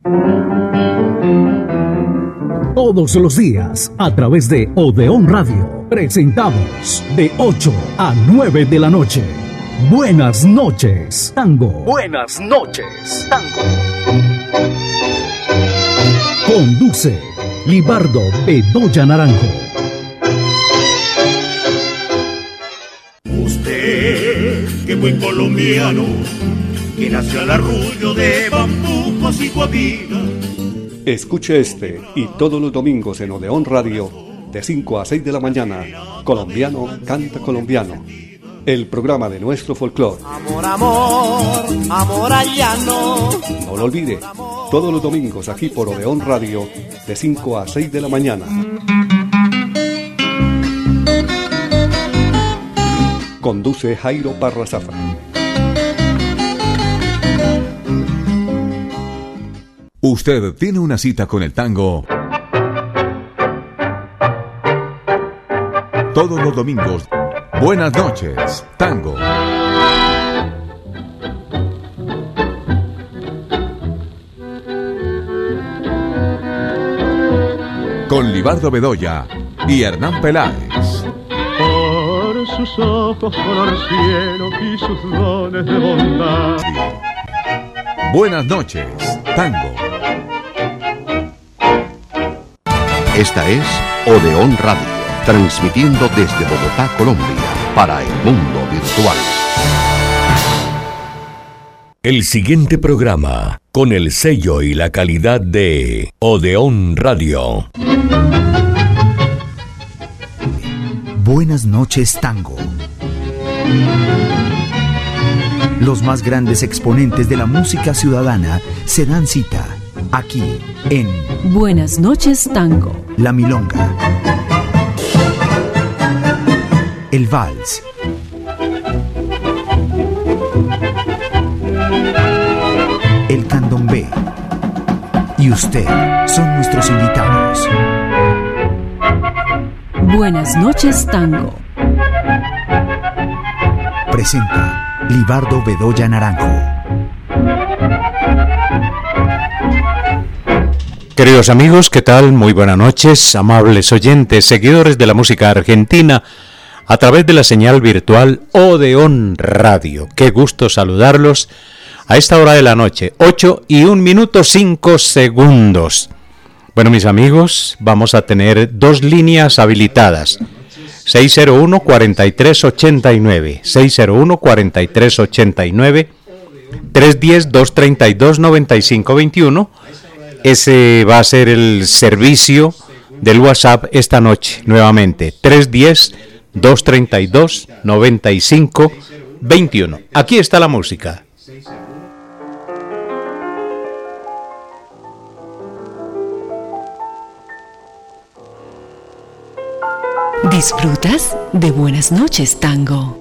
Todos los días, a través de Odeón Radio, presentamos de 8 a 9 de la noche. Buenas noches, Tango. Buenas noches, Tango. Conduce Libardo Bedoya Naranjo. Usted, que buen colombiano, que nació al arrullo de bambucos y guabinas. Escuche este y todos los domingos en Odeón Radio, de 5 a 6 de la mañana, Colombiano Canta Colombiano, el programa de nuestro folclore. Amor, amor, amor al llano. No lo olvide, todos los domingos aquí por Odeón Radio, de 5 a 6 de la mañana. Conduce Jairo Parra Zafra. Usted tiene una cita con el tango todos los domingos. Buenas noches, Tango. Con Libardo Bedoya y Hernán Peláez. Por sus ojos color cielo y sus dones de bondad. Buenas noches, Tango. Esta es Odeón Radio, transmitiendo desde Bogotá, Colombia, para el mundo virtual. El siguiente programa, con el sello y la calidad de Odeón Radio. Buenas noches, Tango. Los más grandes exponentes de la música ciudadana se dan cita aquí en Buenas noches, Tango. La Milonga, el Vals, el Candombe y usted son nuestros invitados. Buenas noches, Tango. Presenta Libardo Bedoya Naranjo. Queridos amigos, ¿qué tal? Muy buenas noches, amables oyentes, seguidores de la música argentina a través de la señal virtual Odeón Radio. Qué gusto saludarlos a esta hora de la noche, 8 y 1 minuto 5 segundos. Bueno, mis amigos, vamos a tener dos líneas habilitadas. 601-4389, 601-4389, 310-232-9521. Ese va a ser el servicio del WhatsApp esta noche, nuevamente, 310-232-9521. Aquí está la música. ¿Disfrutas de Buenas noches, Tango?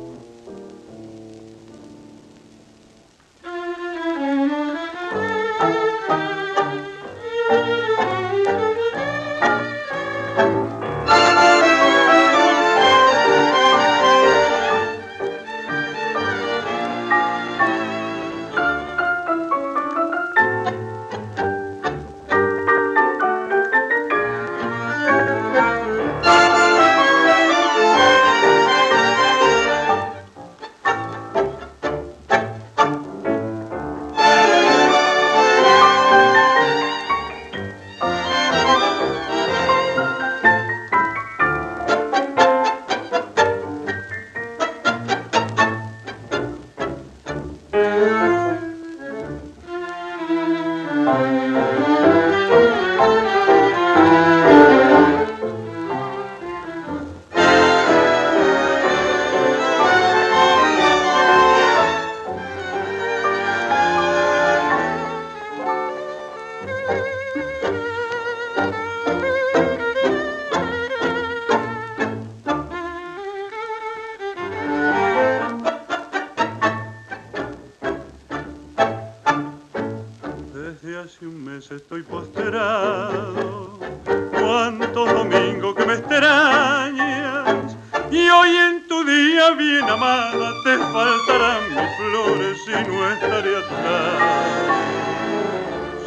hace un mes estoy posterado, cuántos domingos que me extrañas, y hoy en tu día bien amada te faltarán mis flores y no estaré atrás. Llora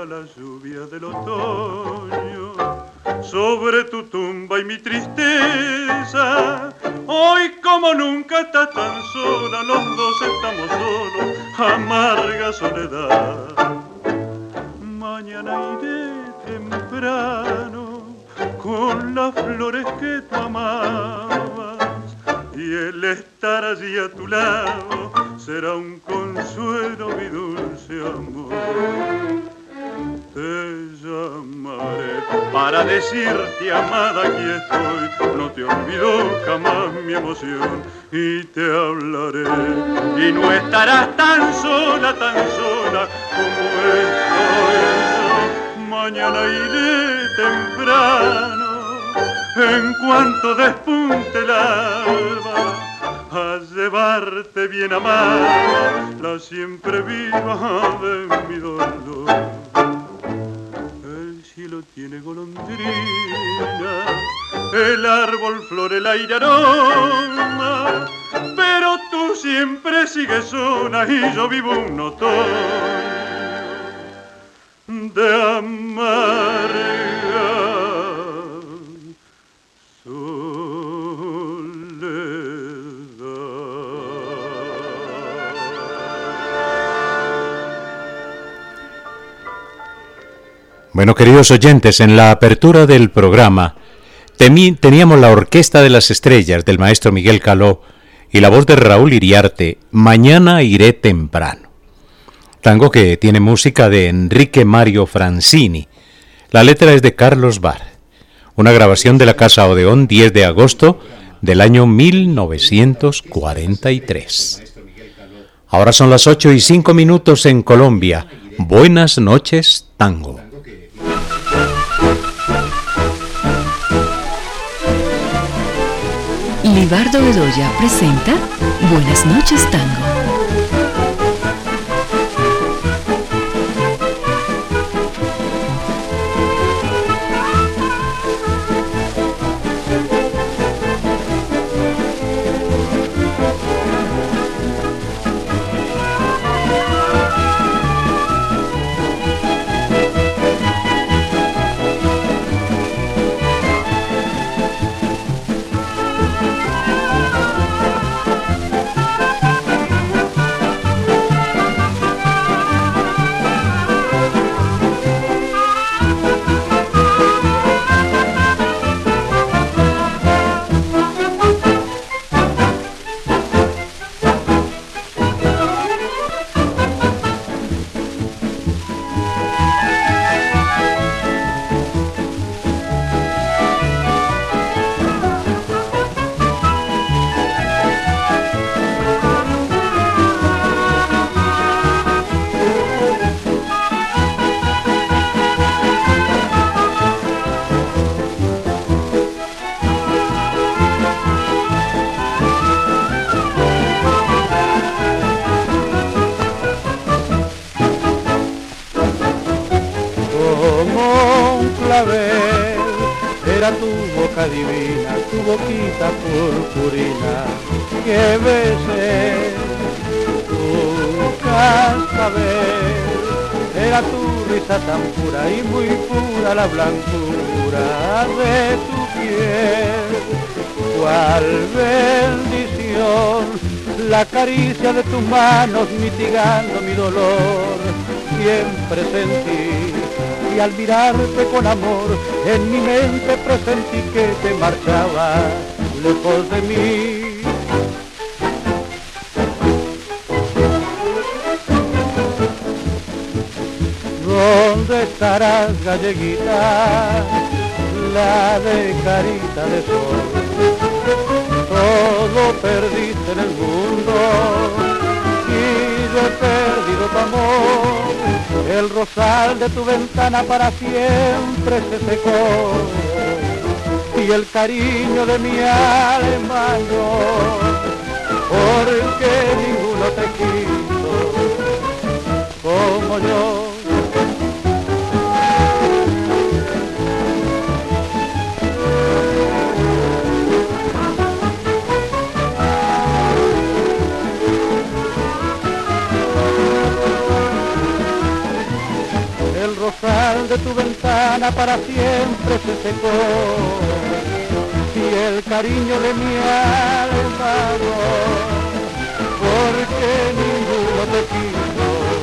la lluvia del otoño sobre tu tumba y mi tristeza. Hoy como nunca estás tan sola, los dos estamos solos, amarga soledad. Mañana iré temprano con las flores que tú amabas, y el estar allí a tu lado será un consuelo, mi dulce amor. Te llamaré para decirte, amada, aquí estoy, no te olvido jamás mi emoción, y te hablaré, y no estarás tan sola como estoy yo. Mañana iré temprano, en cuanto despunte el alba, a llevarte bien amada, la siempre viva de mi dolor. El cielo tiene golondrina, el árbol flor, el aire aroma, pero tú siempre sigues sola y yo vivo un otoño de amarga Bueno, queridos oyentes, en la apertura del programa teníamos la Orquesta de las Estrellas del maestro Miguel Caló y la voz de Raúl Iriarte, Mañana iré temprano. Tango que tiene música de Enrique Mario Francini. La letra es de Carlos Bar. Una grabación de la Casa Odeón, 10 de agosto del año 1943. Ahora son las 8:05 en Colombia. Buenas noches, tango. Libardo Bedoya presenta Buenas noches, tango. Divina, tu boquita purpurina que besé, tu cascabel, era tu risa tan pura y muy pura la blancura de tu piel. Cuál bendición, la caricia de tus manos mitigando mi dolor, siempre sentí. Y al mirarte con amor, en mi mente presentí que te marchabas lejos de mí. ¿Dónde estarás, galleguita, la de carita de sol? Todo perdiste en el mundo y yo he perdido tu amor. El rosal de tu ventana para siempre se secó y el cariño de mi alma no, porque ninguno te quiso como yo. rosal de tu ventana para siempre se secó. Y el cariño de mi alma, porque ninguno te quiso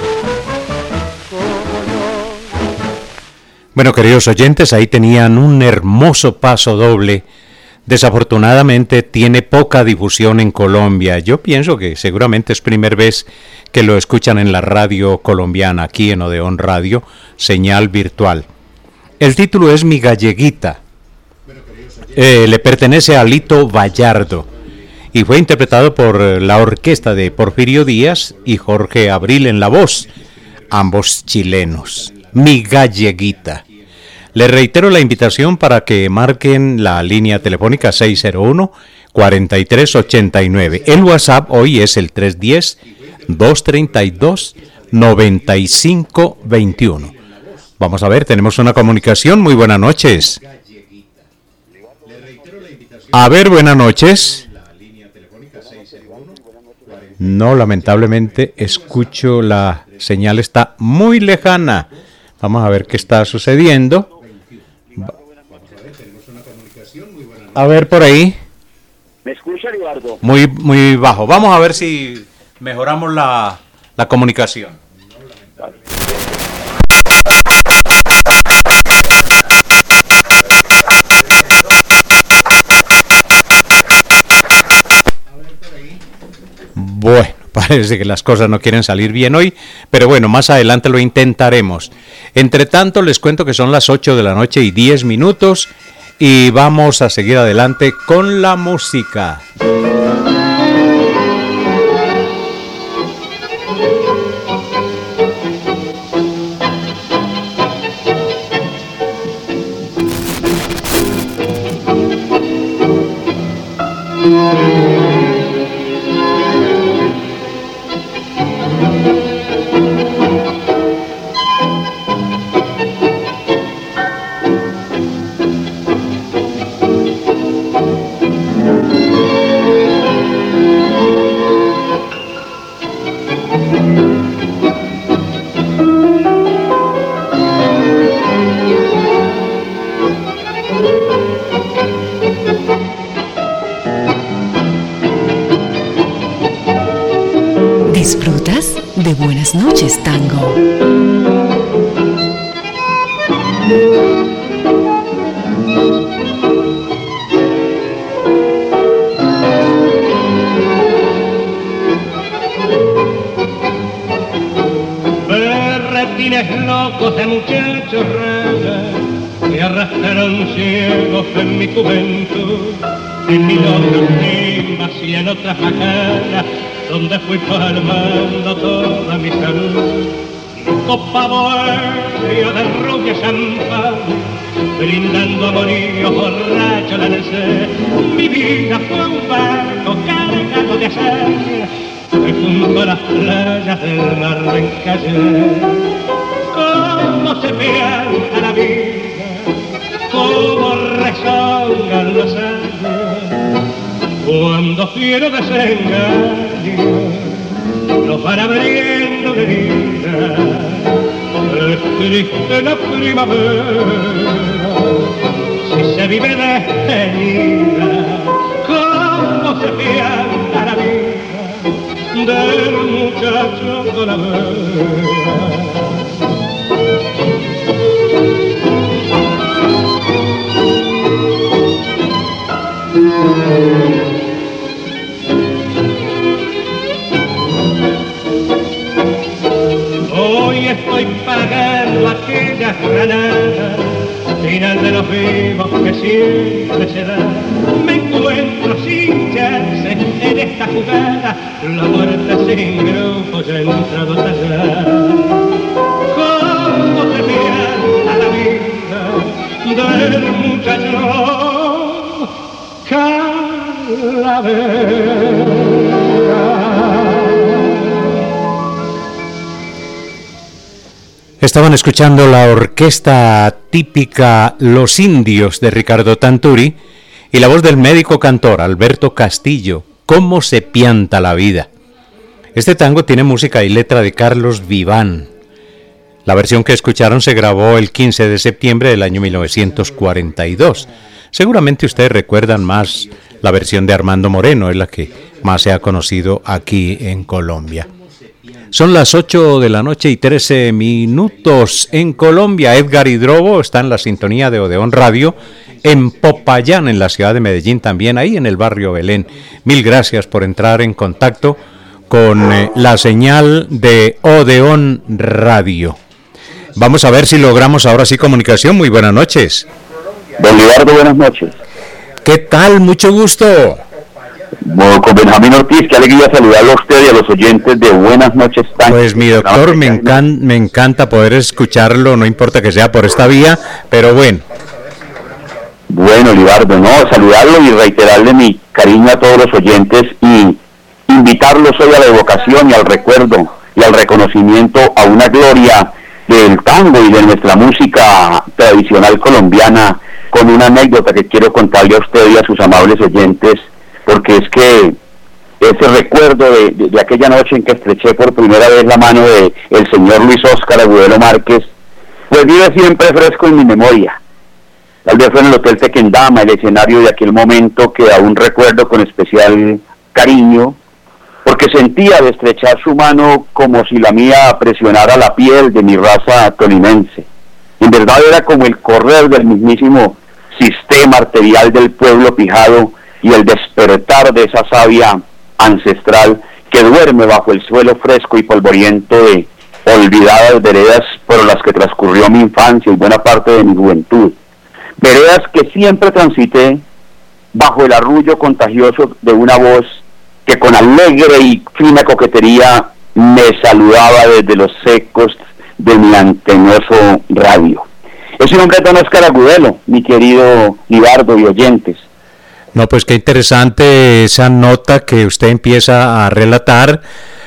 como yo. Bueno, queridos oyentes, ahí tenían un hermoso paso doble. Desafortunadamente tiene poca difusión en Colombia. Yo pienso que seguramente es primera vez que lo escuchan en la radio colombiana, aquí en Odeón Radio, señal virtual. El título es Mi Galleguita. Le pertenece a Lito Vallardo y fue interpretado por la orquesta de Porfirio Díaz y Jorge Abril en la voz, ambos chilenos. Mi Galleguita. Les reitero la invitación para que marquen la línea telefónica 601-4389. El WhatsApp hoy es el 310-232-9521. Vamos a ver, tenemos una comunicación. Muy buenas noches. A ver, buenas noches. No, lamentablemente escucho la señal, está muy lejana. Vamos a ver qué está sucediendo. A ver por ahí. ¿Me escucha, Eduardo? Muy bajo. Vamos a ver si mejoramos la comunicación. Bueno, parece que las cosas no quieren salir bien hoy, pero bueno, más adelante lo intentaremos. Entre tanto, les cuento que son las 8 de la noche y 10 minutos y vamos a seguir adelante con la música. ¿Disfrutas de Buenas noches, Tango? Berretines locos de muchachos rayas me arrastraron ciegos en mi juventud, en mil otras timbas y en otras macanas, donde fui palmando toda mi salud. Copa bohemia de rubia champán, brindando amoríos borracho la sed. Mi vida fue un barco cargado de hazaña, que junto a las playas del mar me encallé. Cómo se pianta la vida, cómo rezongan los años, cuando fiero desengaño nos van abriendo de vida. Es triste la primavera si se vive desteñida. Cómo se pianta la vida del muchacho con la vera. Hoy estoy pagando aquella granada, final de los vivos que siempre se da. Me encuentro sin chance en esta jugada, la muerte sin grupo ya ha entrado a tallar. Cómo se pianta la vida del muchacho calavera. Estaban escuchando la orquesta típica Los Indios de Ricardo Tanturi y la voz del médico cantor Alberto Castillo. ¿Cómo se pianta la vida? Este tango tiene música y letra de Carlos Vivan. La versión que escucharon se grabó el 15 de septiembre del año 1942. Seguramente ustedes recuerdan más la versión de Armando Moreno, es la que más se ha conocido aquí en Colombia. Son las 8 de la noche y 13 minutos en Colombia. Edgar Hidrobo está en la sintonía de Odeón Radio, en Popayán, en la ciudad de Medellín, también ahí en el barrio Belén. Mil gracias por entrar en contacto con la señal de Odeón Radio. Vamos a ver si logramos ahora sí comunicación. Muy buenas noches. Don Libardo, buenas noches. ¿Qué tal? Mucho gusto. Bueno, con Benjamín Ortiz, qué alegría saludarlo a usted y a los oyentes de Buenas Noches. Pues mi doctor, me encanta poder escucharlo, no importa que sea por esta vía, pero bueno. Bueno, Libardo, no, saludarlo y reiterarle mi cariño a todos los oyentes y invitarlos hoy a la evocación y al recuerdo y al reconocimiento a una gloria del tango y de nuestra música tradicional colombiana, con una anécdota que quiero contarle a usted y a sus amables oyentes, porque es que ese recuerdo de aquella noche en que estreché por primera vez la mano de el señor Luis Óscar Agudelo Márquez, pues vive siempre fresco en mi memoria. Tal vez fue en el Hotel Tequendama, el escenario de aquel momento que aún recuerdo con especial cariño, porque sentía de estrechar su mano como si la mía presionara la piel de mi raza tolimense. En verdad era como el correr del mismísimo sistema arterial del pueblo pijado y el despertar de esa savia ancestral que duerme bajo el suelo fresco y polvoriento de olvidadas veredas por las que transcurrió mi infancia y buena parte de mi juventud. Veredas que siempre transité bajo el arrullo contagioso de una voz que con alegre y fina coquetería me saludaba desde los ecos de mi antenuoso radio. Ese nombre es don Óscar Agudelo, mi querido Libardo y oyentes. No, pues qué interesante esa nota que usted empieza a relatar,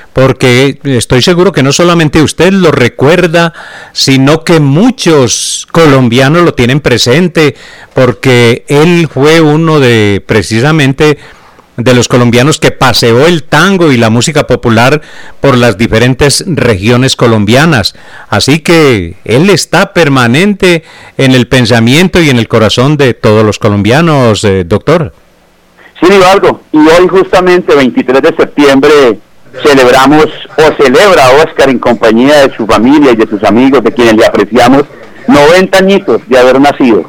porque estoy seguro que no solamente usted lo recuerda, sino que muchos colombianos lo tienen presente, porque él fue uno de, precisamente, de los colombianos que paseó el tango y la música popular por las diferentes regiones colombianas. Así que él está permanente en el pensamiento y en el corazón de todos los colombianos, doctor. Sí, Libardo, y hoy justamente 23 de septiembre celebramos o celebra Óscar en compañía de su familia y de sus amigos, de quienes le apreciamos, 90 añitos de haber nacido.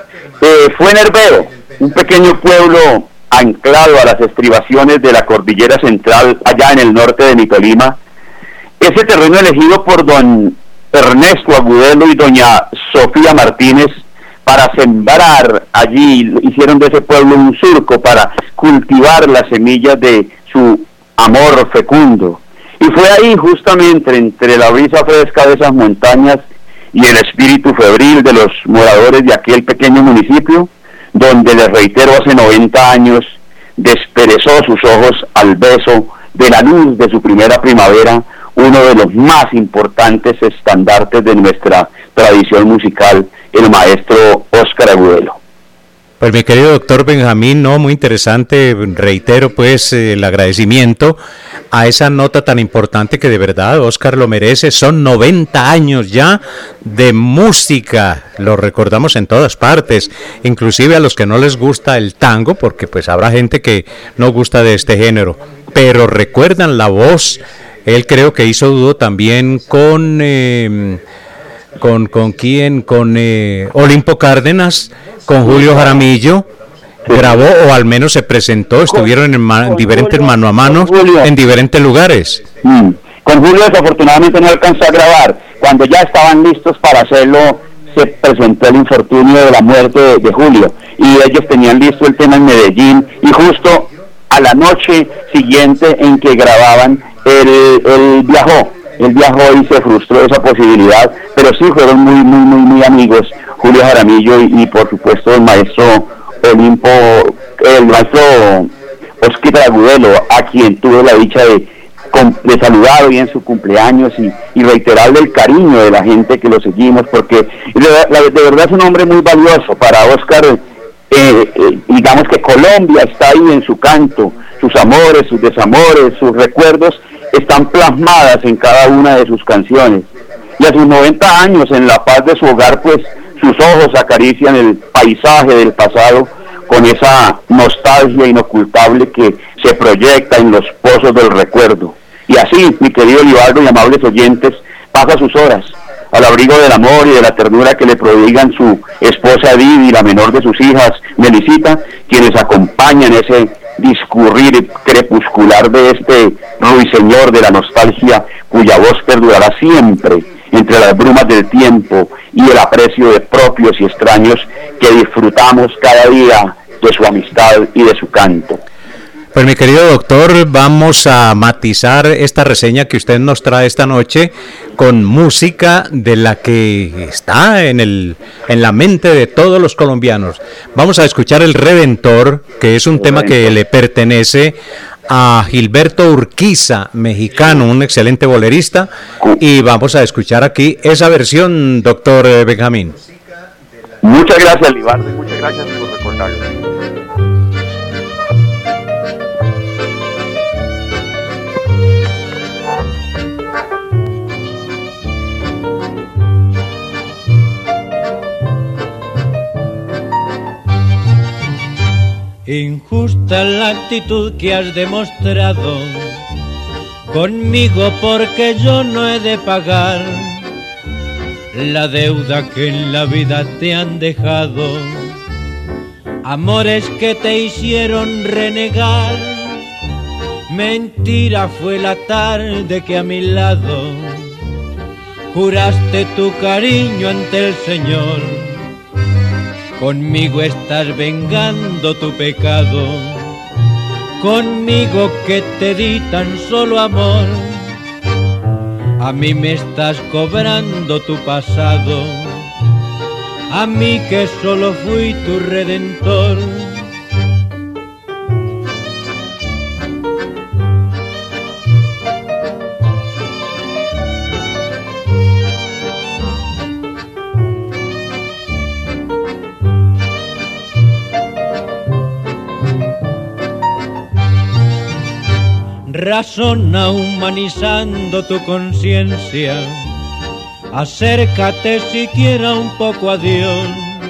Fue en Herbero, un pequeño pueblo anclado a las estribaciones de la cordillera central, allá en el norte de mi Tolima. Ese terreno elegido por don Ernesto Agudelo y doña Sofía Martínez para sembrar allí, hicieron de ese pueblo un surco para cultivar las semillas de su amor fecundo. Y fue ahí justamente entre la brisa fresca de esas montañas y el espíritu febril de los moradores de aquel pequeño municipio, donde, les reitero, hace 90 años desperezó sus ojos al beso de la luz de su primera primavera, uno de los más importantes estandartes de nuestra tradición musical, el maestro Óscar Agudelo. Pues mi querido doctor Benjamín, no, muy interesante, reitero pues el agradecimiento a esa nota tan importante que de verdad Óscar lo merece. Son 90 años ya de música, lo recordamos en todas partes, inclusive a los que no les gusta el tango, porque pues habrá gente que no gusta de este género, pero recuerdan la voz. Él creo que hizo dúo también con quién, con Olimpo Cárdenas, con Julio Jaramillo, grabó o al menos se presentó, estuvieron en diferentes mano a mano en diferentes lugares. Con Julio desafortunadamente no alcanzó a grabar. Cuando ya estaban listos para hacerlo, se presentó el infortunio de la muerte de Julio, y ellos tenían listo el tema en Medellín, y justo a la noche siguiente en que grababan, él viajó y se frustró esa posibilidad, pero sí fueron muy amigos, Julio Jaramillo y por supuesto el maestro Olimpo, el maestro Óscar Agudelo, a quien tuve la dicha de saludar hoy en su cumpleaños y reiterarle el cariño de la gente que lo seguimos, porque de verdad es un hombre muy valioso para Óscar. Digamos que Colombia está ahí en su canto, sus amores, sus desamores, sus recuerdos están plasmadas en cada una de sus canciones. y a sus 90 años en la paz de su hogar, pues sus ojos acarician el paisaje del pasado con esa nostalgia inocultable que se proyecta en los pozos del recuerdo. Y así, mi querido Libardo y amables oyentes, pasa sus horas al abrigo del amor y de la ternura que le prodigan su esposa Edith y la menor de sus hijas, Melisita, quienes acompañan ese discurrir crepuscular de este ruiseñor de la nostalgia, cuya voz perdurará siempre entre las brumas del tiempo y el aprecio de propios y extraños que disfrutamos cada día de su amistad y de su canto. Pues mi querido doctor, vamos a matizar esta reseña que usted nos trae esta noche con música de la que está en la mente de todos los colombianos. Vamos a escuchar El Redentor, que es un tema que le pertenece a Gilberto Urquiza, mexicano, un excelente bolerista, y vamos a escuchar aquí esa versión, doctor Benjamín. Muchas gracias, Libardo, muchas gracias por recordarlo. Injusta la actitud que has demostrado conmigo, porque yo no he de pagar la deuda que en la vida te han dejado, amores que te hicieron renegar. Mentira fue la tarde que a mi lado juraste tu cariño ante el Señor. Conmigo estás vengando tu pecado, conmigo que te di tan solo amor. A mí me estás cobrando tu pasado, a mí que solo fui tu redentor. Razona humanizando tu conciencia, acércate siquiera un poco a Dios,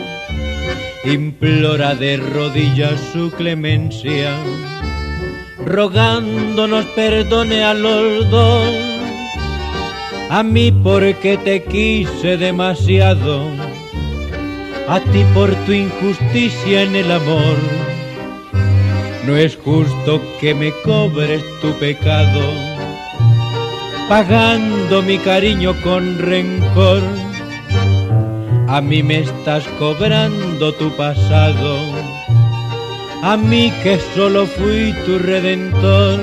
implora de rodillas su clemencia, rogándonos perdone a los dos. A mí porque te quise demasiado, a ti por tu injusticia en el amor. No es justo que me cobres tu pecado, pagando mi cariño con rencor. A mí me estás cobrando tu pasado, a mí que solo fui tu redentor.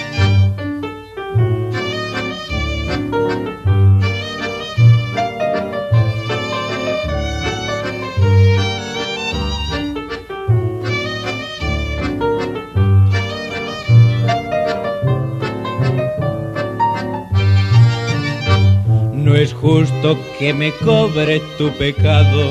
No es justo que me cobres tu pecado,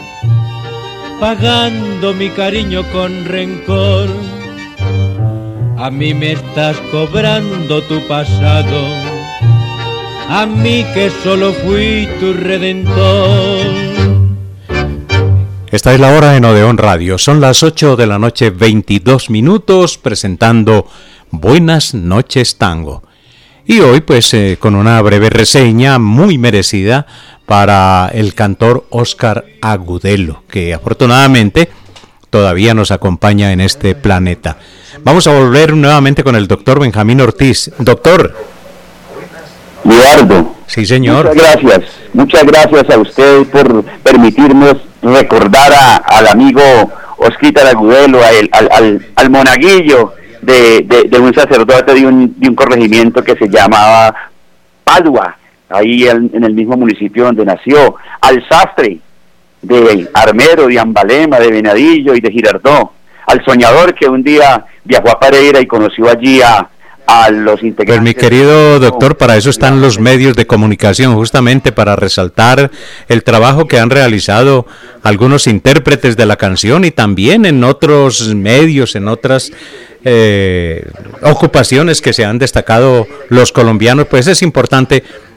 pagando mi cariño con rencor. A mí me estás cobrando tu pasado, a mí que solo fui tu redentor. Esta es la hora en Odeón Radio. Son las 8 de la noche, 22 minutos, presentando Buenas noches Tango. Y hoy pues con una breve reseña muy merecida para el cantor Óscar Agudelo, que afortunadamente todavía nos acompaña en este planeta. Vamos a volver nuevamente con el doctor Benjamín Ortiz. Doctor. Libardo. Sí, señor. Muchas gracias a usted por permitirnos recordar al amigo Óscar Agudelo, al monaguillo de un sacerdote de un corregimiento que se llamaba Padua, ahí en el mismo municipio donde nació, al sastre de Armero, de Ambalema, de Venadillo y de Girardot, al soñador que un día viajó a Pereira y conoció allí a los integrantes. Pues mi querido doctor, para eso están los medios de comunicación, justamente para resaltar el trabajo que han realizado algunos intérpretes de la canción y también en otros medios, en otras ocupaciones que se han destacado los colombianos. Pues es importante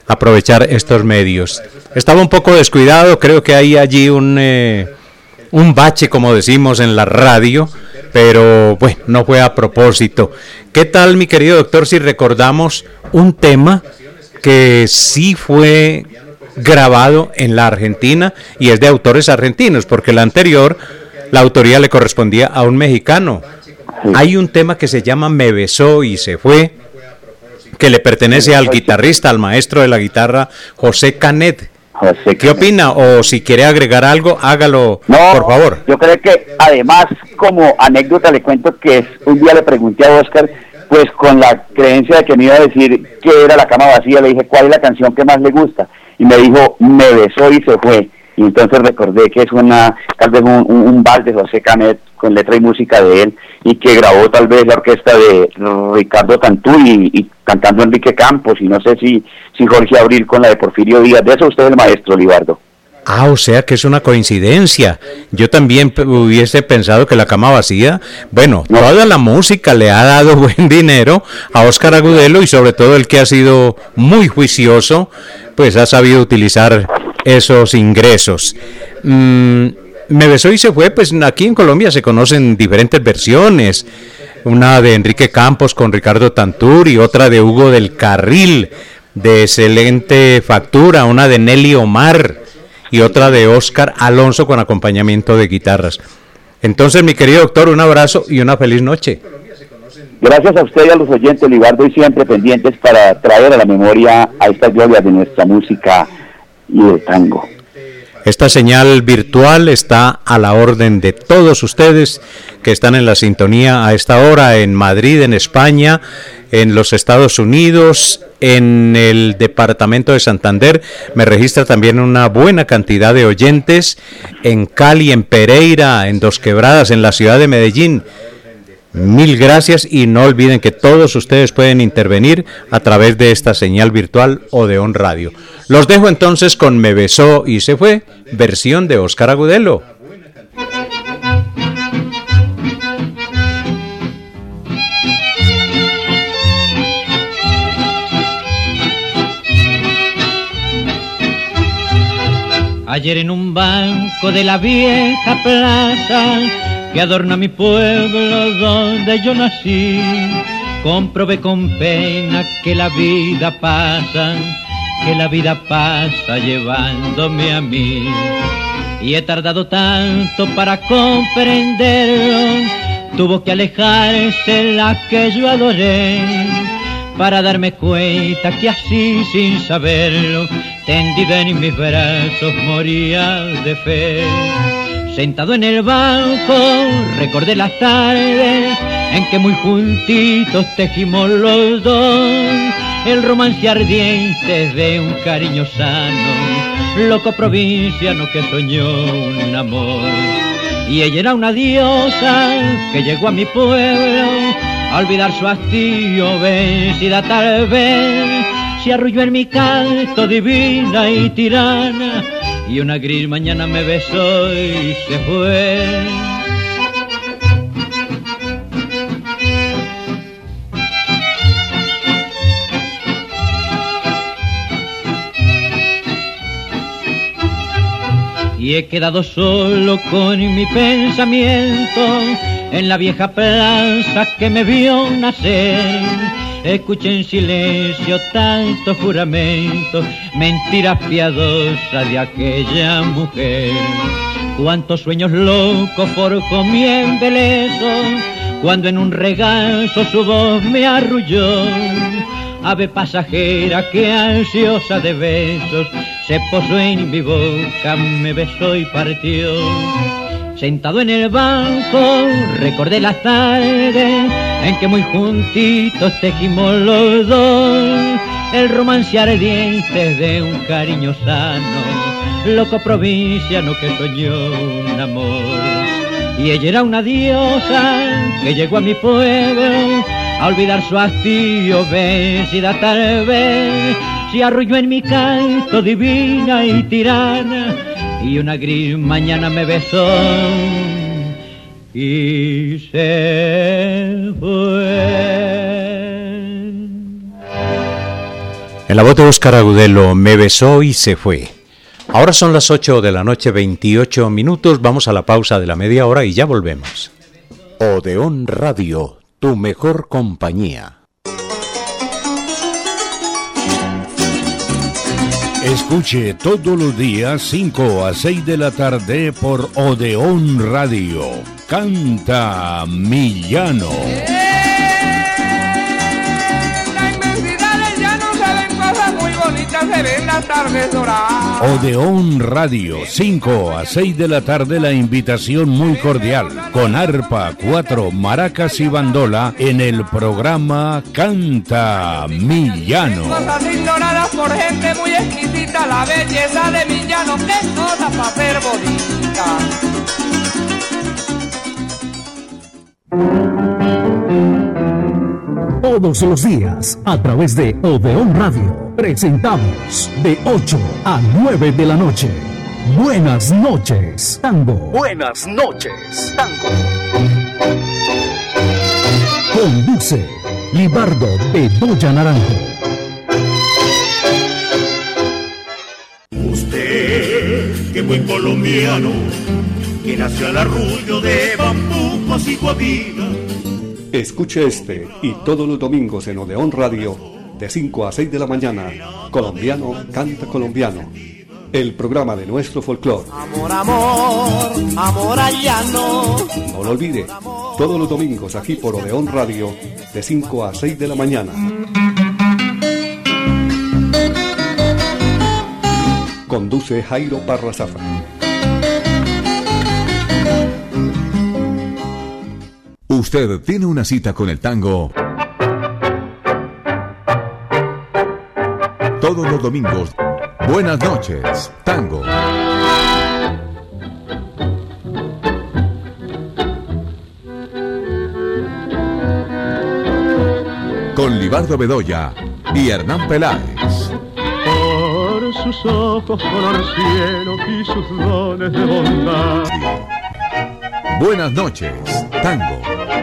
aprovechar estos medios. Estaba un poco descuidado, creo que hay allí un bache, como decimos en la radio, pero bueno, no fue a propósito. ¿Qué tal, mi querido doctor, si recordamos un tema que sí fue grabado en la Argentina y es de autores argentinos, porque el anterior, la autoría le correspondía a un mexicano? Hay un tema que se llama Me besó y se fue, que le pertenece al guitarrista, al maestro de la guitarra, José Canet. ¿Qué opina? O si quiere agregar algo, hágalo, por favor. Yo creo que además, como anécdota, le cuento que un día le pregunté a Oscar, pues con la creencia de que me iba a decir qué era La Cama Vacía, le dije, ¿cuál es la canción que más le gusta? Y me dijo, Me besó y se fue. Y entonces recordé que es tal vez un vals de José Canet con letra y música de él, y que grabó tal vez la orquesta de Ricardo Tanturi y cantando Enrique Campos, y no sé si Jorge Abril con la de Porfirio Díaz. De eso usted es el maestro, Libardo. Ah, o sea que es una coincidencia. Yo también hubiese pensado que La Cama Vacía, bueno, toda la música le ha dado buen dinero a Óscar Agudelo, y sobre todo el que ha sido muy juicioso, pues ha sabido utilizar esos ingresos. Me besó y se fue, pues aquí en Colombia se conocen diferentes versiones. Una de Enrique Campos con Ricardo Tanturi, otra de Hugo del Carril, de excelente factura, una de Nelly Omar y otra de Óscar Alonso con acompañamiento de guitarras. Entonces, mi querido doctor, un abrazo y una feliz noche. Gracias a usted y a los oyentes, Libardo, y siempre pendientes para traer a la memoria a estas glorias de nuestra música y del tango. Esta señal virtual está a la orden de todos ustedes que están en la sintonía a esta hora en Madrid, en España, en los Estados Unidos, en el departamento de Santander. Me registra también una buena cantidad de oyentes en Cali, en Pereira, en Dos Quebradas, en la ciudad de Medellín. Mil gracias, y no olviden que todos ustedes pueden intervenir a través de esta señal virtual Odeón Radio. Los dejo entonces con Me besó y se fue, versión de Óscar Agudelo. Ayer en un banco de la vieja plaza que adorna mi pueblo donde yo nací, comprobé con pena que la vida pasa llevándome a mí. Y he tardado tanto para comprenderlo, tuvo que alejarse la que yo adoré, para darme cuenta que así sin saberlo, tendida en mis brazos moría de fe. Sentado en el banco, recordé las tardes en que muy juntitos tejimos los dos el romance ardiente de un cariño sano, loco provinciano que soñó un amor. Y ella era una diosa que llegó a mi pueblo a olvidar su hastío, vencida tal vez, se arrulló en mi canto divina y tirana, y una gris mañana me besó y se fue. Y he quedado solo con mi pensamiento en la vieja plaza que me vio nacer. Escuché en silencio tanto juramento, mentira piadosa de aquella mujer. Cuántos sueños locos forjó mi embeleso, cuando en un regazo su voz me arrulló. Ave pasajera que ansiosa de besos se posó en mi boca, me besó y partió. Sentado en el banco, recordé las tardes en que muy juntitos tejimos los dos el romance ardiente de un cariño sano, loco provinciano que soñó un amor. Y ella era una diosa que llegó a mi pueblo a olvidar su hastío, vencida tal vez, se arrulló en mi canto divina y tirana, y una gris mañana me besó y se fue. En la voz de Óscar Agudelo, me besó y se fue. Ahora son las 8 de la noche, 28 minutos. Vamos a la pausa de la media hora y ya volvemos. Odeón Radio, tu mejor compañía. Escuche todos los días 5 a 6 de la tarde por Odeón Radio. Canta Millano. Se ven las tardes doradas. Odeón Radio, 5 a 6 de la tarde, la invitación muy cordial, con arpa, 4 maracas y bandola en el programa Canta Millano. Cosas ignoradas por gente muy exquisita, la belleza de Millano, qué cosa para ser bonita. Todos los días, a través de Odeón Radio, presentamos de 8 a 9 de la noche. Buenas noches, Tango. Buenas noches, Tango. Conduce Libardo Bedoya Naranjo. Usted, que buen colombiano, que nació al arrullo de bambucos y guabinas. Escuche este y todos los domingos en Odeón Radio, de 5 a 6 de la mañana, Colombiano Canta Colombiano, el programa de nuestro folclore. Amor, amor, amor al llano. No lo olvide, todos los domingos aquí por Odeón Radio, de 5 a 6 de la mañana. Conduce Jairo Parra Zafra. Usted tiene una cita con el tango todos los domingos. Buenas noches, Tango. Con Libardo Bedoya y Hernán Peláez. Por sus ojos color cielo y sus dones de bondad. Buenas noches, Tango.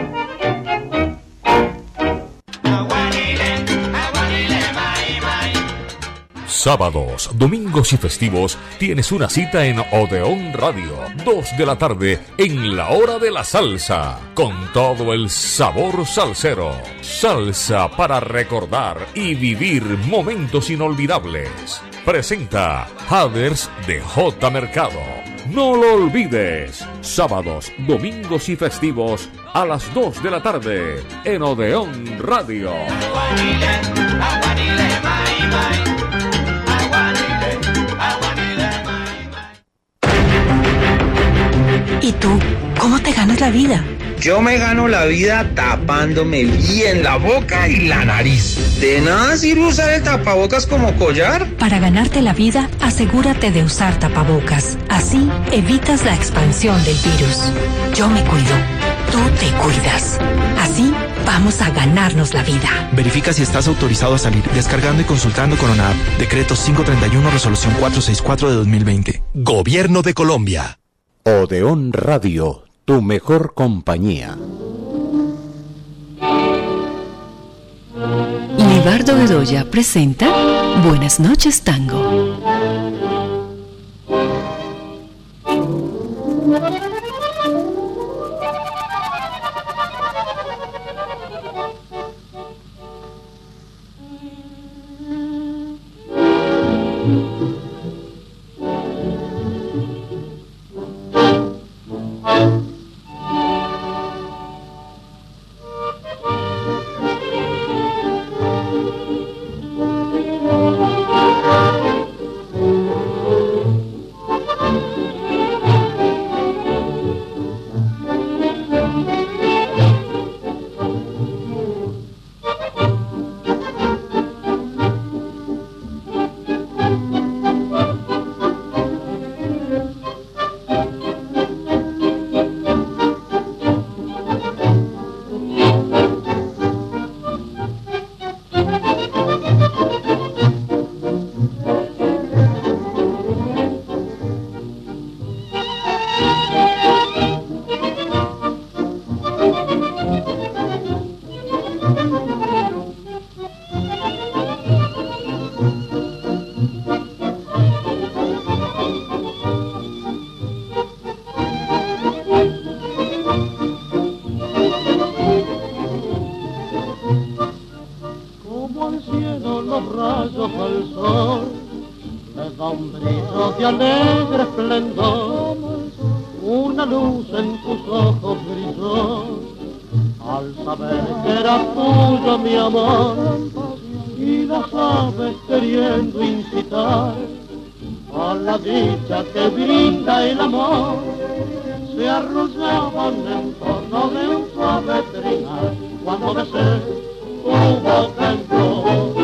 Sábados, domingos y festivos tienes una cita en Odeón Radio, 2 de la tarde en la hora de la salsa, con todo el sabor salsero. Salsa para recordar y vivir momentos inolvidables. Presenta Haders de J. Mercado. No lo olvides, sábados, domingos y festivos a las 2 de la tarde en Odeón Radio. ¿Y tú, cómo te ganas la vida? Yo me gano la vida tapándome bien la boca y la nariz. ¿De nada sirve usar el tapabocas como collar? Para ganarte la vida, asegúrate de usar tapabocas. Así, evitas la expansión del virus. Yo me cuido. Tú te cuidas. Así, vamos a ganarnos la vida. Verifica si estás autorizado a salir, descargando y consultando Corona App. Decreto 531, resolución 464 de 2020. Gobierno de Colombia. Odeón Radio, tu mejor compañía. Libardo Bedoya presenta Buenas noches, Tango. de alegre esplendor, una luz en tus ojos brilló, al saber que era tuyo mi amor, y las aves queriendo incitar a la dicha que brinda el amor, se arrollaban en torno de un suave trinar, cuando besé tu boca en flor.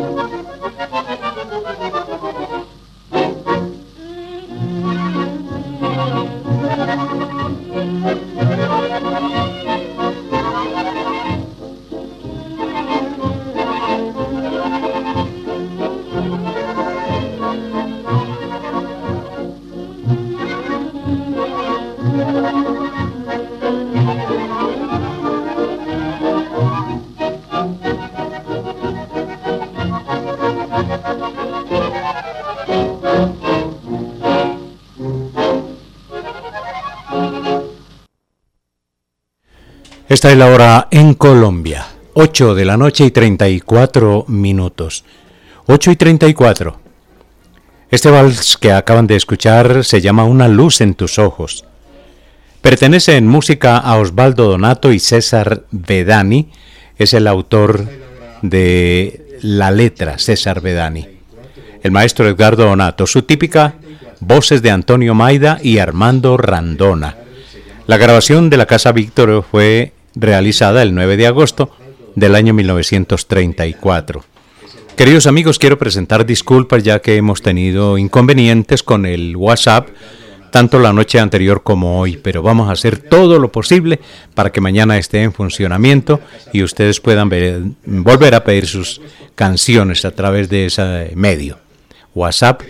Esta es la hora en Colombia, 8 de la noche y 34 minutos. 8 y 34. Este vals que acaban de escuchar se llama Una luz en tus ojos. Pertenece en música a Osvaldo Donato y César Bedani. Es el autor de la letra, César Bedani. El maestro Edgardo Donato. Su típica, voces de Antonio Maida y Armando Randona. La grabación de la Casa Víctor fue realizada el 9 de agosto del año 1934. Queridos amigos, quiero presentar disculpas ya que hemos tenido inconvenientes con el WhatsApp, tanto la noche anterior como hoy, pero vamos a hacer todo lo posible para que mañana esté en funcionamiento y ustedes puedan volver a pedir sus canciones a través de ese medio. WhatsApp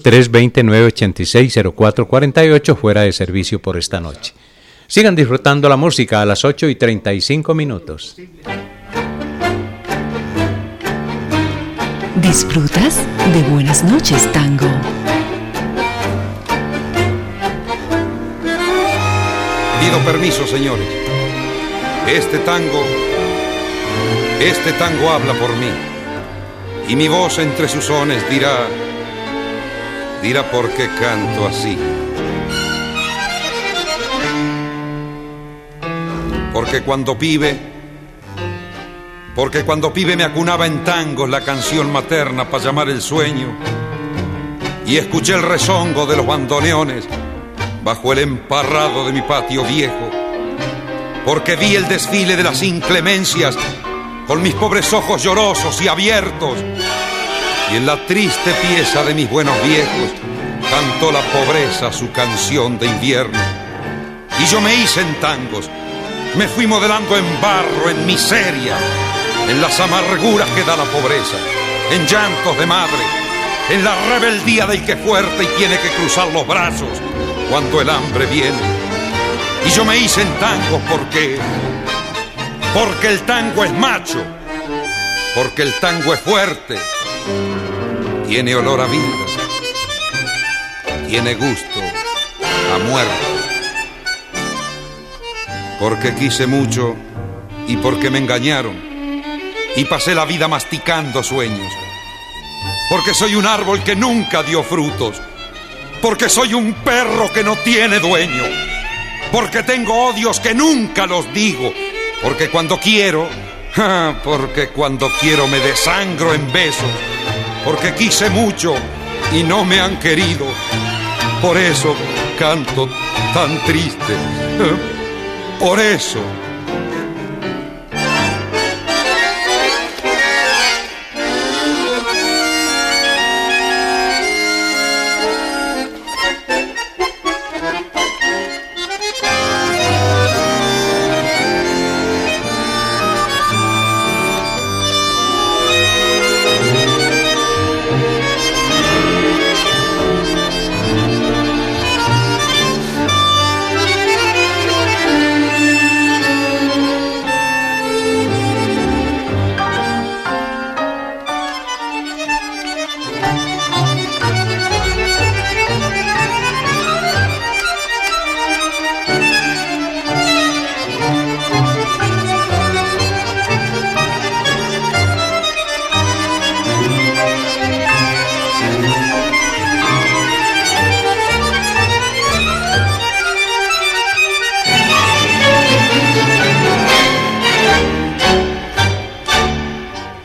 320-986-0448, fuera de servicio por esta noche. Sigan disfrutando la música a las 8 y 35 minutos. ¿Disfrutas de Buenas noches, Tango? Pido permiso, señores. Este tango habla por mí. Y mi voz entre sus sones dirá por qué canto así. Porque cuando pibe me acunaba en tangos la canción materna para llamar el sueño, y escuché el rezongo de los bandoneones bajo el emparrado de mi patio viejo. Porque vi el desfile de las inclemencias con mis pobres ojos llorosos y abiertos, y en la triste pieza de mis buenos viejos cantó la pobreza su canción de invierno. Y yo me hice en tangos, me fui modelando en barro, en miseria, en las amarguras que da la pobreza, en llantos de madre, en la rebeldía del que es fuerte y tiene que cruzar los brazos cuando el hambre viene. Y yo me hice en tangos porque el tango es macho, porque el tango es fuerte, tiene olor a vida, tiene gusto a muerte. Porque quise mucho y porque me engañaron y pasé la vida masticando sueños. Porque soy un árbol que nunca dio frutos. Porque soy un perro que no tiene dueño. Porque tengo odios que nunca los digo. Porque cuando quiero me desangro en besos. Porque quise mucho y no me han querido. Por eso canto tan triste. Por eso.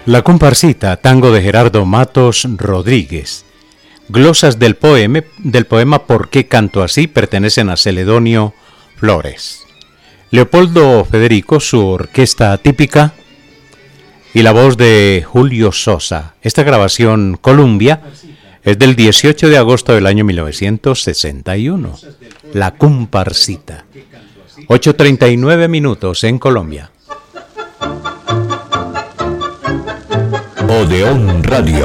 La comparsita, tango de Gerardo Matos Rodríguez. Glosas del poema ¿Por qué canto así? Pertenecen a Celedonio Flores. Leopoldo Federico, su orquesta típica, y la voz de Julio Sosa. Esta grabación Columbia es del 18 de agosto del año 1961. La comparsita. 8:39 minutos en Colombia. Odeón Radio.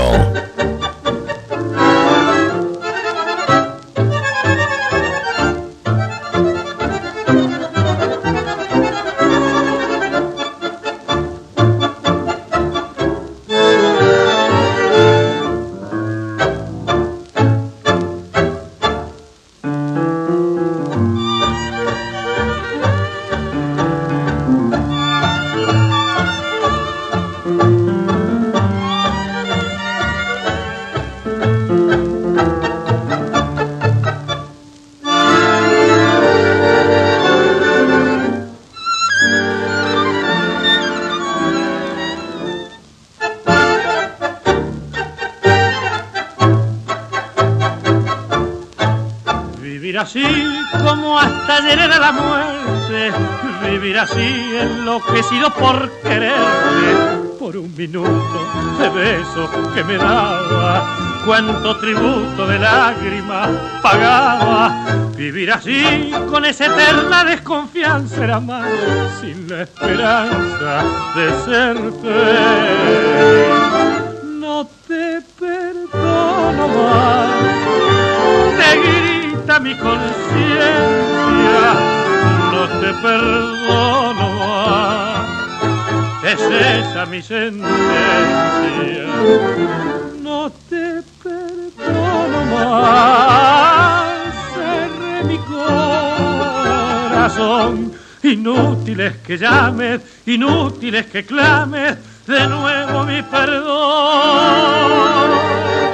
Así como hasta ayer era la muerte, vivir así enloquecido por quererte, por un minuto de beso que me daba, cuánto tributo de lágrimas pagaba. Vivir así con esa eterna desconfianza era más, sin la esperanza de ser feliz. No te perdono más, te grita mi conciencia, no te perdono más, es esa mi sentencia. No te perdono más, cerré mi corazón. Inútiles que llames, inútiles que clames de nuevo mi perdón.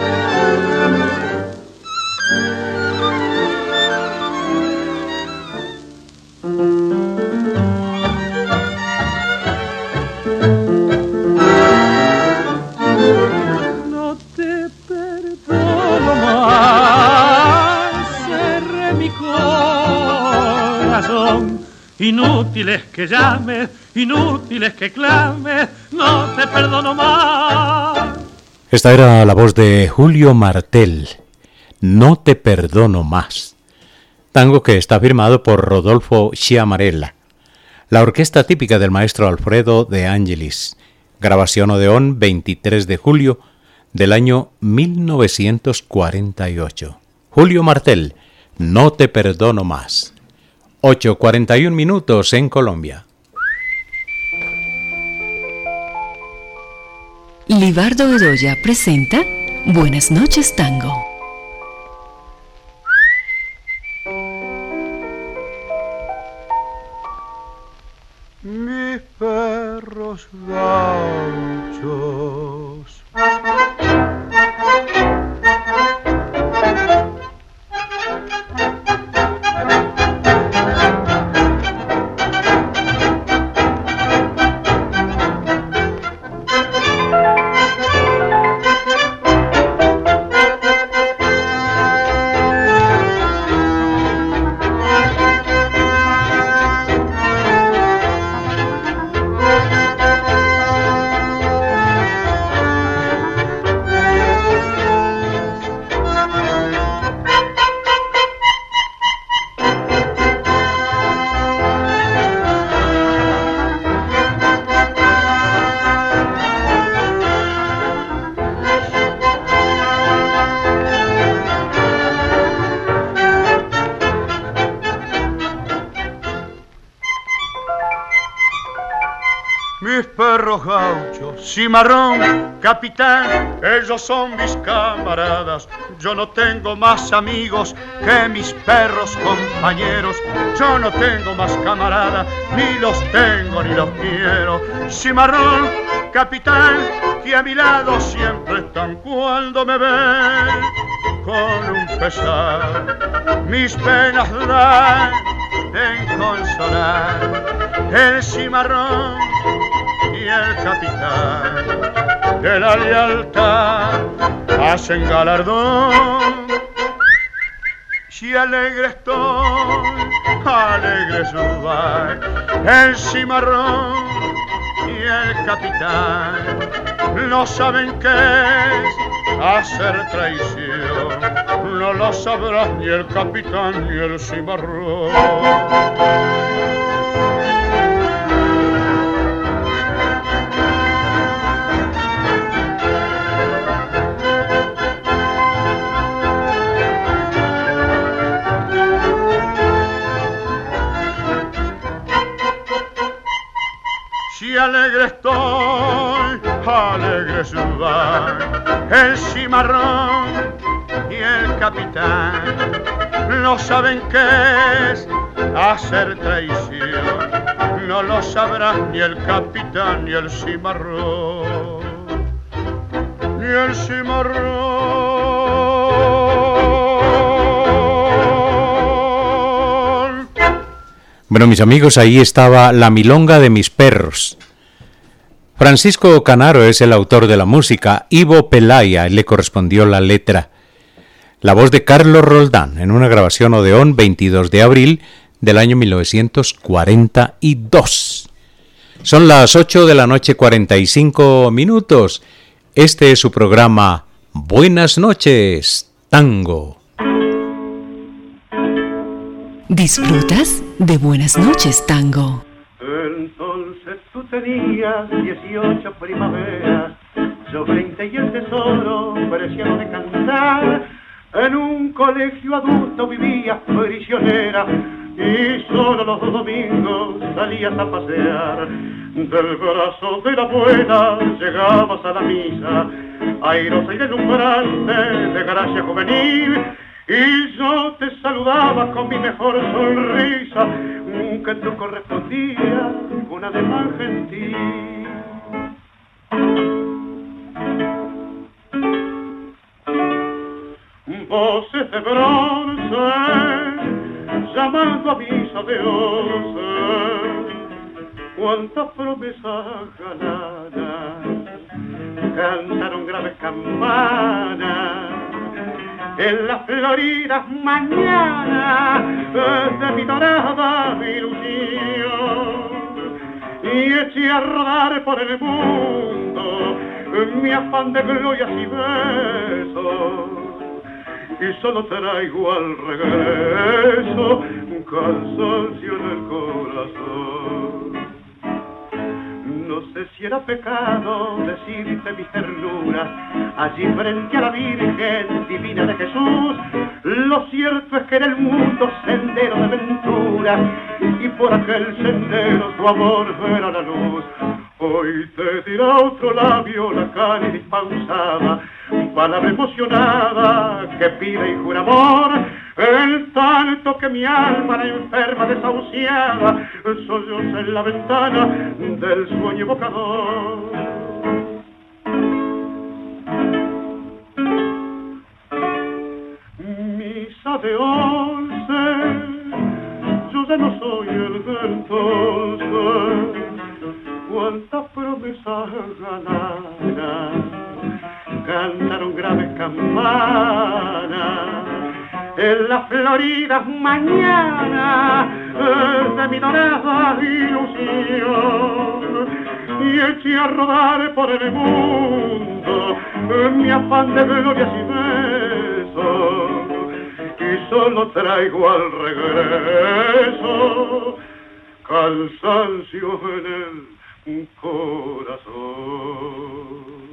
No te perdono más, cerré mi corazón. Inútiles que llames, inútiles que clames, no te perdono más. Esta era la voz de Julio Martel, No te perdono más. Tango que está firmado por Rodolfo Chiamarella. La orquesta típica del maestro Alfredo de Angelis. Grabación Odeón, 23 de julio del año 1948. Julio Martel, No te perdono más. 8:41 minutos en Colombia. Libardo Bedoya presenta Buenas noches, Tango. Mis perros gauchos Cimarrón, capitán, ellos son mis camaradas. Yo no tengo más amigos que mis perros compañeros. Yo no tengo más camaradas, ni los tengo ni los quiero. Cimarrón, capitán, que a mi lado siempre están cuando me ven con un pesar. Mis penas dan en consolar. El cimarrón y el capitán de la lealtad hacen galardón. Si alegre estoy, alegre sube el cimarrón y el capitán no saben qué es hacer traición, no lo sabrá ni el capitán ni el cimarrón. Si alegre estoy, alegre sube el cimarrón y el capitán no saben qué es hacer traición, no lo sabrá ni el capitán ni el cimarrón, ni el cimarrón. Bueno, mis amigos, ahí estaba La milonga de mis perros. Francisco Canaro es el autor de la música, Ivo Pelaya le correspondió la letra. La voz de Carlos Roldán en una grabación Odeón 22 de abril del año 1942. Son las 8 de la noche 45 minutos. Este es su programa Buenas noches, Tango. ¿Disfrutas de Buenas noches, Tango? Entonces tú tenías 18 primaveras, yo 20 y el tesoro parecía de cantar. En un colegio adulto vivías prisionera y solo los domingos salías a pasear. Del brazo de la abuela llegabas a la misa, airosa y deslumbrante de gracia juvenil. Y yo te saludaba con mi mejor sonrisa, que tú correspondías con ademán gentil. Voces de bronce, llamando a mis adeos, cuántas promesas ganadas, cantaron graves campanas en las floridas mañanas de mi dorada ilusión, y eché a rodar por el mundo mi afán de glorias y besos, y solo traigo al regreso un cansancio en el corazón. No sé si era pecado decirte mis ternuras allí frente a la Virgen Divina de Jesús. Lo cierto es que en el mundo sendero de ventura, y por aquel sendero tu amor verá la luz. Hoy te dirá otro labio la cáliz pausada, palabra emocionada que pide y jura amor. El tanto que mi alma la enferma desahuciada solloza en la ventana del sueño evocador. Misa de 11, yo ya no soy el de entonces. Cuántas promesas ganadas, cantaron graves campanas en las floridas mañanas de mi dorada ilusión, y eché a rodar por el mundo mi afán de glorias y besos, y solo traigo al regreso cansancio en el corazón.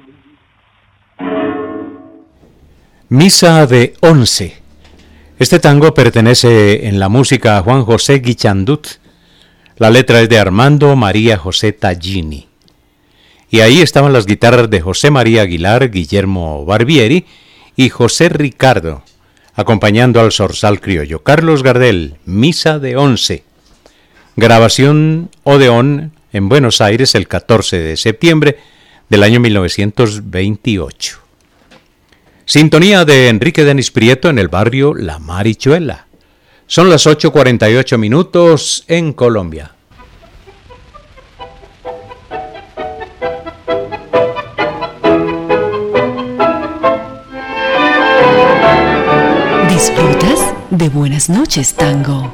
Misa de 11. Este tango pertenece en la música a Juan José Guichandut. La letra es de Armando María José Tallini. Y ahí estaban las guitarras de José María Aguilar, Guillermo Barbieri y José Ricardo, acompañando al zorzal criollo. Carlos Gardel, Misa de 11. Grabación Odeón en Buenos Aires el 14 de septiembre del año 1928. Sintonía de Enrique Denis Prieto en el barrio La Marichuela. Son las 8:48 minutos en Colombia. de Buenas noches, Tango.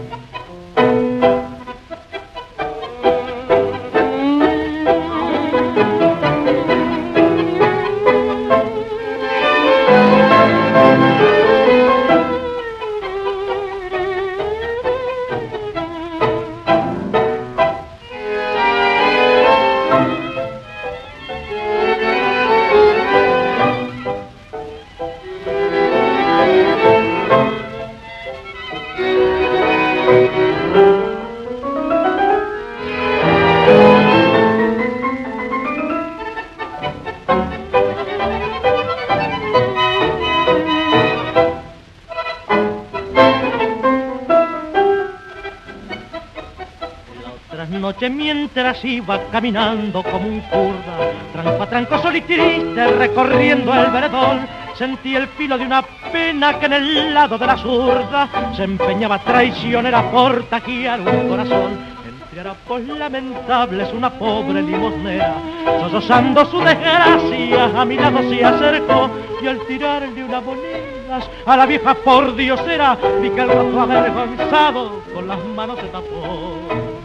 Mientras iba caminando como un kurda, tranco a tranco solo y triste, recorriendo el veredor, sentí el filo de una pena que en el lado de la zurda se empeñaba traicionera por tajiar un corazón. Entre harapos lamentables una pobre limosnera, sollozando su desgracia, a mi lado se acercó, y al tirarle unas monedas a la vieja por diosera, vi que el rostro avergonzado con las manos se tapó.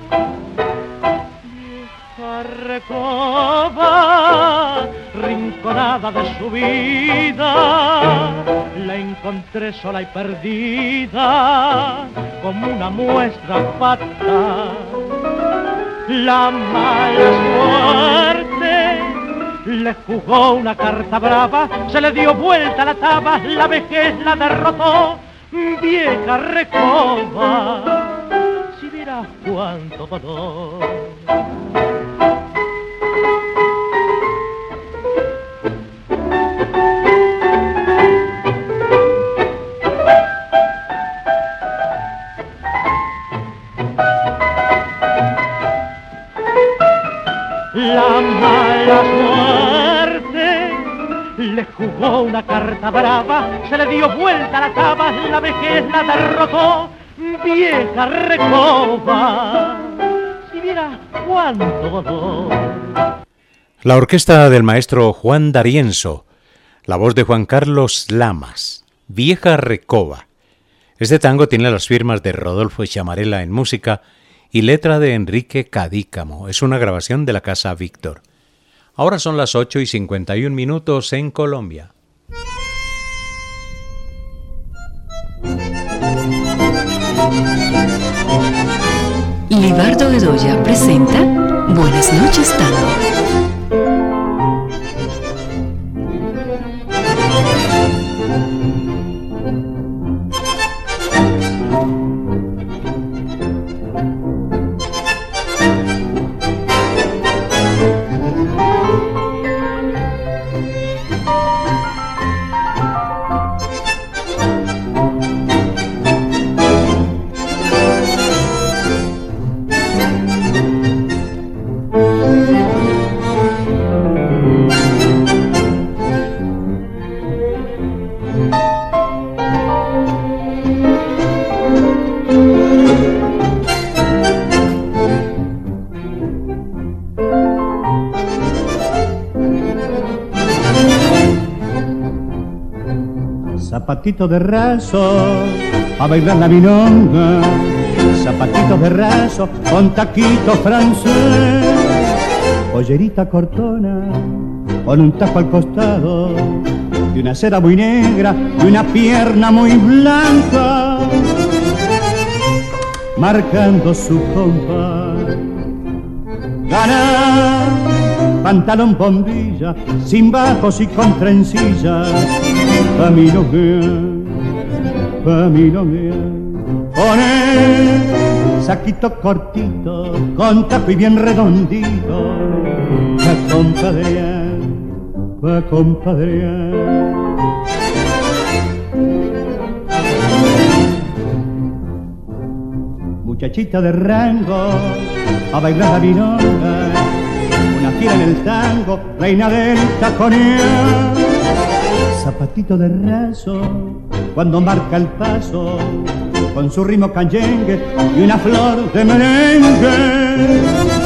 Recoba, rinconada de su vida, la encontré sola y perdida, como una muestra pata. La mala suerte le jugó una carta brava, se le dio vuelta la taba, la vejez la derrotó, vieja Recoba, si vieras cuánto dolor. La mala suerte le jugó una carta brava, se le dio vuelta la taba, la vejez la derrotó, vieja Recoba, si vieras cuánto dolor. La orquesta del maestro Juan D'Arienzo, la voz de Juan Carlos Lamas, Vieja Recoba. Este tango tiene las firmas de Rodolfo Chamarela en música y letra de Enrique Cadícamo. Es una grabación de la Casa Víctor. Ahora son las 8:51 en Colombia. Libardo Bedoya presenta Buenas noches, Tango. Zapatitos de raso, a bailar la milonga, zapatitos de raso, con taquito francés, pollerita cortona, con un tajo al costado, y una seda muy negra, y una pierna muy blanca, marcando su compás. Ganar, pantalón bombilla, sin bajos y con trencillas, pa' mí no me poner saquito cortito, con taco y bien redondito, pa' compadrear. Muchachita de rango, a bailar la milonga, una fiera en el tango, reina del taconeo. Zapatito de raso, cuando marca el paso, con su ritmo canyengue y una flor de merengue.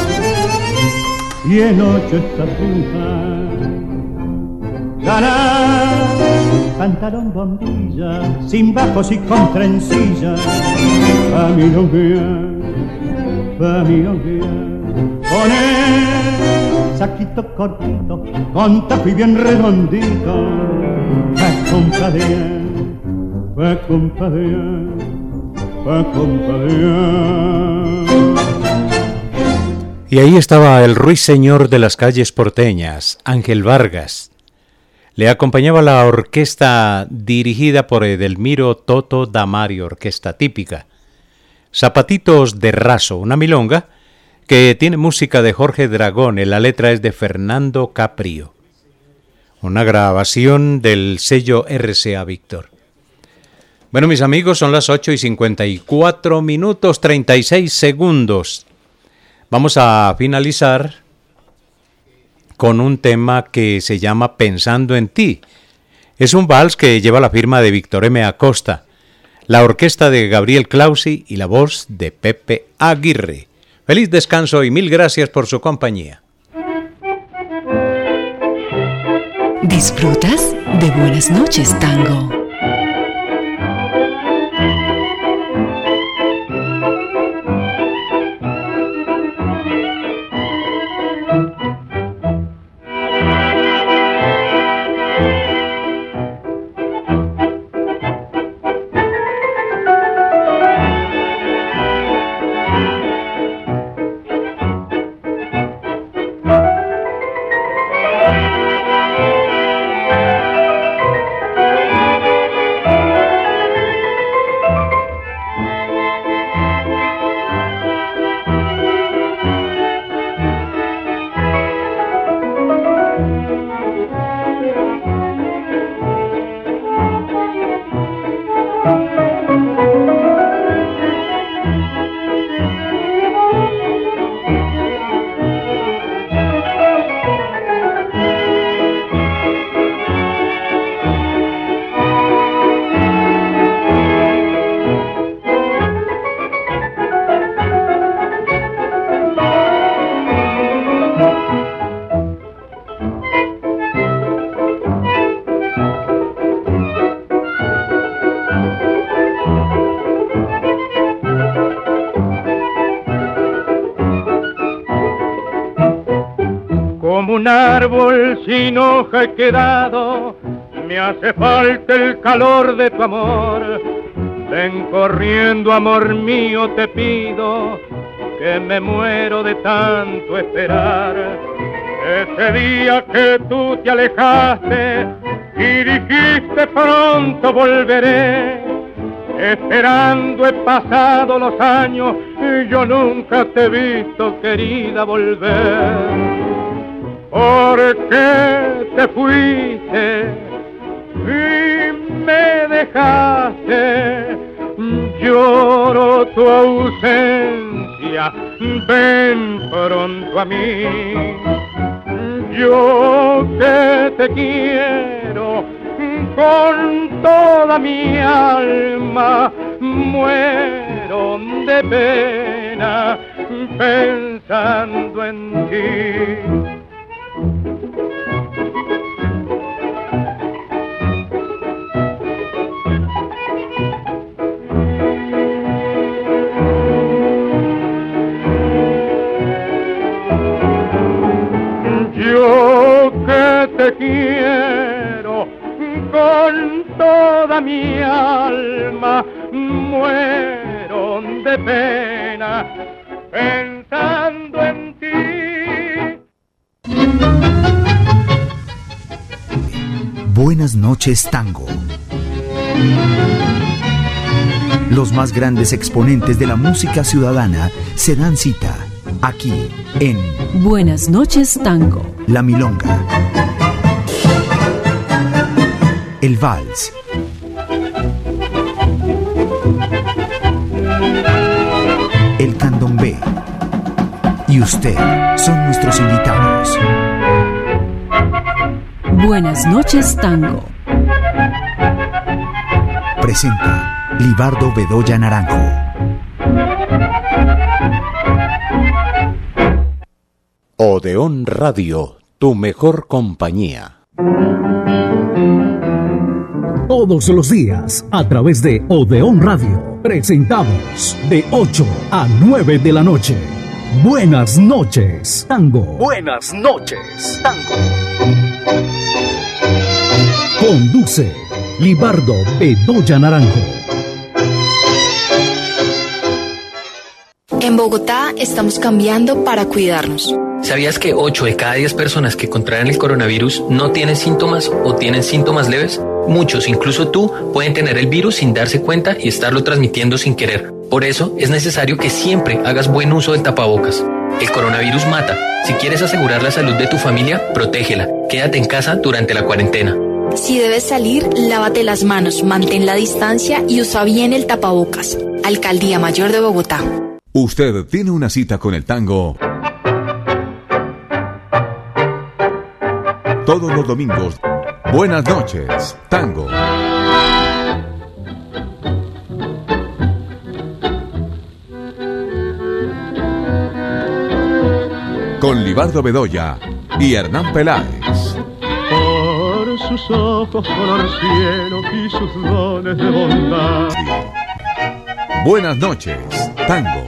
Y en ocho está punta, ganar, pantalón bombilla, sin bajos y con trencilla, pa' milonguear, poner saquito cortito, con taco y bien redondito, pa' compadrear, Y ahí estaba el ruiseñor de las calles porteñas, Ángel Vargas. Le acompañaba la orquesta dirigida por Edelmiro Toto Damario, orquesta típica. Zapatitos de Raso, una milonga que tiene música de Jorge Dragón, y la letra es de Fernando Caprio. Una grabación del sello RCA Víctor. Bueno, mis amigos, son las 8:54 36 segundos. Vamos a finalizar con un tema que se llama Pensando en ti. Es un vals que lleva la firma de Víctor M. Acosta, la orquesta de Gabriel Clausi y la voz de Pepe Aguirre. Feliz descanso y mil gracias por su compañía. ¿Disfrutas de Buenas noches, Tango? Un árbol sin hoja he quedado, me hace falta el calor de tu amor. Ven corriendo, amor mío, te pido, que me muero de tanto esperar. Ese día que tú te alejaste y dijiste pronto volveré, esperando he pasado los años y yo nunca te he visto, querida, volver. ¿Por qué te fuiste y me dejaste? Lloro tu ausencia, ven pronto a mí. Yo que te quiero con toda mi alma, muero de pena pensando en ti. Yo que te quiero con toda mi alma, muero de pena pensando en ti. Buenas noches, Tango. Los más grandes exponentes de la música ciudadana se dan cita aquí en Buenas noches, Tango. La Milonga, el vals, el candombe y usted son nuestros invitados. Buenas noches, Tango. Presenta Libardo Bedoya Naranjo. Odeón Radio, tu mejor compañía. Todos los días, a través de Odeón Radio, presentamos de 8 a 9 de la noche. Buenas noches, tango. Buenas noches, tango. Conduce Libardo Bedoya Naranjo. En Bogotá estamos cambiando para cuidarnos. ¿Sabías que 8 de cada 10 personas que contraen el coronavirus no tienen síntomas o tienen síntomas leves? Muchos, incluso tú, pueden tener el virus sin darse cuenta y estarlo transmitiendo sin querer. Por eso es necesario que siempre hagas buen uso del tapabocas. El coronavirus mata. Si quieres asegurar la salud de tu familia, protégela. Quédate en casa durante la cuarentena. Si debes salir, lávate las manos, mantén la distancia y usa bien el tapabocas. Alcaldía Mayor de Bogotá. Usted tiene una cita con el tango todos los domingos. Buenas noches, tango. Con Libardo Bedoya y Hernán Peláez. Por sus ojos color cielo y sus dones de bondad. Buenas noches, tango.